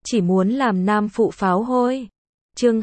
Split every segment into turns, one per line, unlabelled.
chỉ muốn làm nam phụ pháo hôi. Chương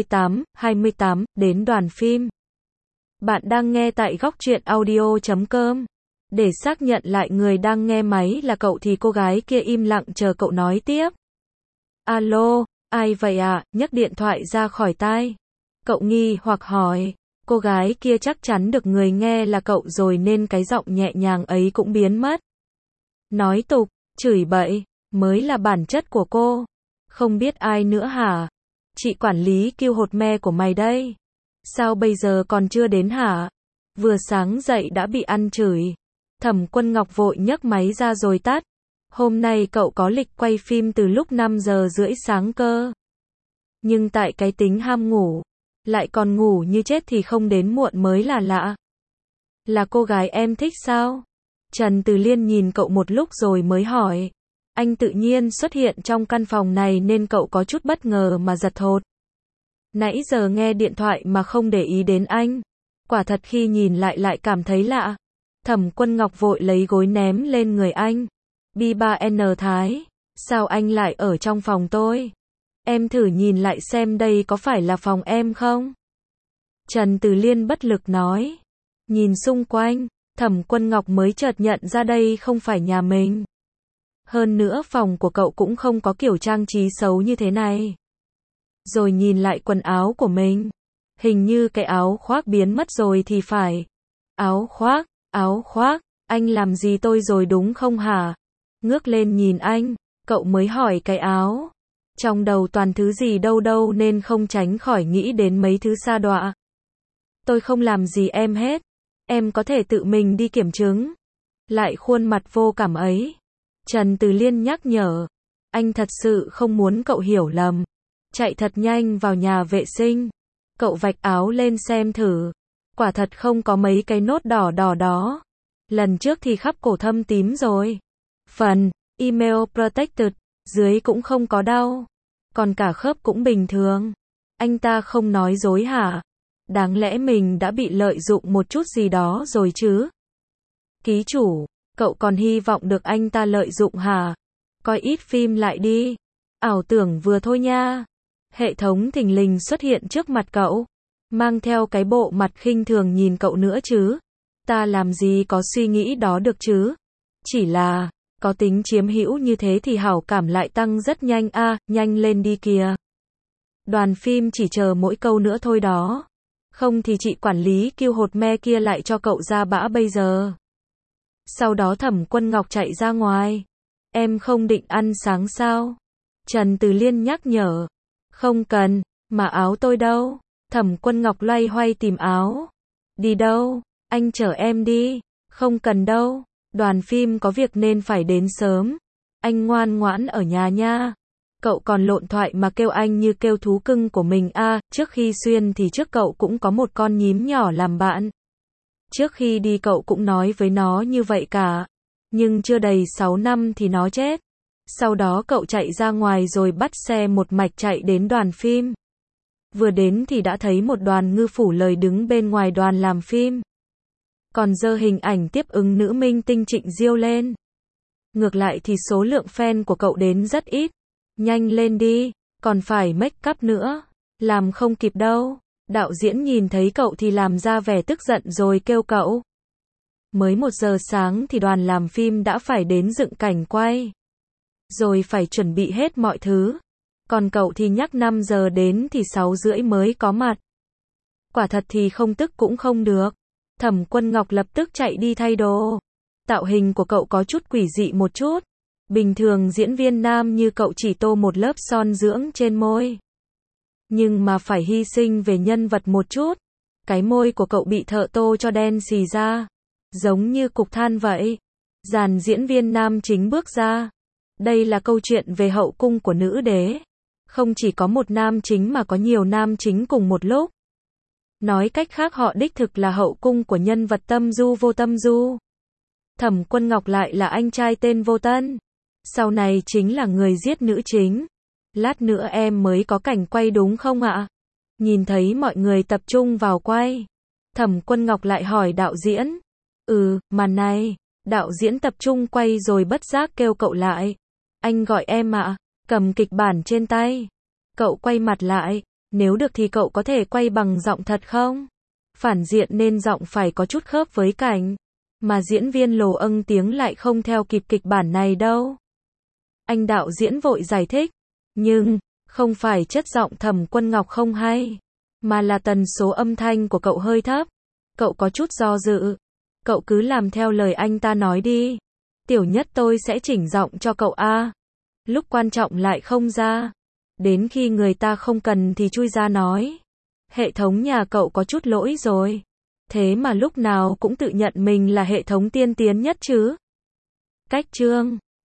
28, đến đoàn phim. Bạn đang nghe tại góc truyện audio.com. Để xác nhận lại người đang nghe máy là cậu thì cô gái kia im lặng chờ cậu nói tiếp. Alo, ai vậy ạ? Nhấc điện thoại ra khỏi tai. Cậu nghi hoặc hỏi. Cô gái kia chắc chắn được người nghe là cậu rồi nên cái giọng nhẹ nhàng ấy cũng biến mất. Nói tục, chửi bậy, mới là bản chất của cô. Không biết ai nữa hả? Chị quản lý kêu hột me của mày đây. Sao bây giờ còn chưa đến hả? Vừa sáng dậy đã bị ăn chửi. Thẩm Quân Ngọc vội nhấc máy ra rồi tắt. Hôm nay cậu có lịch quay phim từ lúc 5 giờ rưỡi sáng cơ. Nhưng tại cái tính ham ngủ, lại còn ngủ như chết thì không đến muộn mới là lạ. Là cô gái em thích sao? Trần Từ Liên nhìn cậu một lúc rồi mới hỏi. Anh tự nhiên xuất hiện trong căn phòng này nên cậu có chút bất ngờ mà giật thót. Nãy giờ nghe điện thoại mà không để ý đến anh. Quả thật khi nhìn lại cảm thấy lạ. Thẩm Quân Ngọc vội lấy gối ném lên người anh. B3N Thái, sao anh lại ở trong phòng tôi? Em thử nhìn lại xem đây có phải là phòng em không? Trần Từ Liên bất lực nói. Nhìn xung quanh, Thẩm Quân Ngọc mới chợt nhận ra đây không phải nhà mình. Hơn nữa phòng của cậu cũng không có kiểu trang trí xấu như thế này. Rồi nhìn lại quần áo của mình. Hình như cái áo khoác biến mất rồi thì phải. Áo khoác, anh làm gì tôi rồi đúng không hả? Ngước lên nhìn anh, cậu mới hỏi cái áo. Trong đầu toàn thứ gì đâu nên không tránh khỏi nghĩ đến mấy thứ sa đọa. Tôi không làm gì em hết. Em có thể tự mình đi kiểm chứng. Lại khuôn mặt vô cảm ấy. Trần Từ Liên nhắc nhở. Anh thật sự không muốn cậu hiểu lầm. Chạy thật nhanh vào nhà vệ sinh. Cậu vạch áo lên xem thử. Quả thật không có mấy cái nốt đỏ đó. Lần trước thì khắp cổ thâm tím rồi. Phần email protected dưới cũng không có đau. Còn cả khớp cũng bình thường. Anh ta không nói dối hả? Đáng lẽ mình đã bị lợi dụng một chút gì đó rồi chứ? Ký chủ, cậu còn hy vọng được anh ta lợi dụng hả? Coi ít phim lại đi. Ảo tưởng vừa thôi nha. Hệ thống thình lình xuất hiện trước mặt cậu. Mang theo cái bộ mặt khinh thường nhìn cậu nữa chứ. Ta làm gì có suy nghĩ đó được chứ? Chỉ là, có tính chiếm hữu như thế thì hảo cảm lại tăng rất nhanh nhanh lên đi kìa. Đoàn phim chỉ chờ mỗi câu nữa thôi đó. Không thì chị quản lý kêu hột me kia lại cho cậu ra bã bây giờ. Sau đó Thẩm Quân Ngọc chạy ra ngoài. Em không định ăn sáng sao? Trần Từ Liên nhắc nhở. Không cần, mà áo tôi đâu? Thẩm Quân Ngọc loay hoay tìm áo. Đi đâu? Anh chở em đi. Không cần đâu. Đoàn phim có việc nên phải đến sớm. Anh ngoan ngoãn ở nhà nha. Cậu còn lộn thoại mà kêu anh như kêu thú cưng của mình trước khi xuyên thì trước cậu cũng có một con nhím nhỏ làm bạn. Trước khi đi cậu cũng nói với nó như vậy cả. Nhưng chưa đầy 6 năm thì nó chết. Sau đó cậu chạy ra ngoài rồi bắt xe một mạch chạy đến đoàn phim. Vừa đến thì đã thấy một đoàn ngư phủ lời đứng bên ngoài đoàn làm phim. Còn giơ hình ảnh tiếp ứng nữ minh tinh Trịnh Diêu lên. Ngược lại thì số lượng fan của cậu đến rất ít. Nhanh lên đi, còn phải make up nữa. Làm không kịp đâu. Đạo diễn nhìn thấy cậu thì làm ra vẻ tức giận rồi kêu cậu. Mới 1 giờ sáng thì đoàn làm phim đã phải đến dựng cảnh quay. Rồi phải chuẩn bị hết mọi thứ. Còn cậu thì nhắc 5 giờ đến thì 6 rưỡi mới có mặt. Quả thật thì không tức cũng không được. Thẩm Quân Ngọc lập tức chạy đi thay đồ. Tạo hình của cậu có chút quỷ dị một chút. Bình thường diễn viên nam như cậu chỉ tô một lớp son dưỡng trên môi. Nhưng mà phải hy sinh về nhân vật một chút. Cái môi của cậu bị thợ tô cho đen xì ra. Giống như cục than vậy. Dàn diễn viên nam chính bước ra. Đây là câu chuyện về hậu cung của nữ đế. Không chỉ có một nam chính mà có nhiều nam chính cùng một lúc. Nói cách khác họ đích thực là hậu cung của nhân vật Tâm Du Vô Tâm Du. Thẩm Quân Ngọc lại là anh trai tên Vô Tân. Sau này chính là người giết nữ chính. Lát nữa em mới có cảnh quay đúng không ạ? Nhìn thấy mọi người tập trung vào quay. Thẩm Quân Ngọc lại hỏi đạo diễn. Màn này. Đạo diễn tập trung quay rồi bất giác kêu cậu lại. Anh gọi em ạ. cầm kịch bản trên tay. Cậu quay mặt lại, nếu được thì cậu có thể quay bằng giọng thật không? Phản diện nên giọng phải có chút khớp với cảnh. Mà diễn viên Lồ Âng tiếng lại không theo kịp kịch bản này đâu. Anh đạo diễn vội giải thích. Nhưng, không phải chất giọng Thẩm Quân Ngọc không hay, mà là tần số âm thanh của cậu hơi thấp. Cậu có chút do dự. Cậu cứ làm theo lời anh ta nói đi. Tiểu Nhất tôi sẽ chỉnh giọng cho cậu a. Lúc quan trọng lại không ra. Đến khi người ta không cần thì chui ra nói. Hệ thống nhà cậu có chút lỗi rồi. Thế mà lúc nào cũng tự nhận mình là hệ thống tiên tiến nhất chứ. Cách chương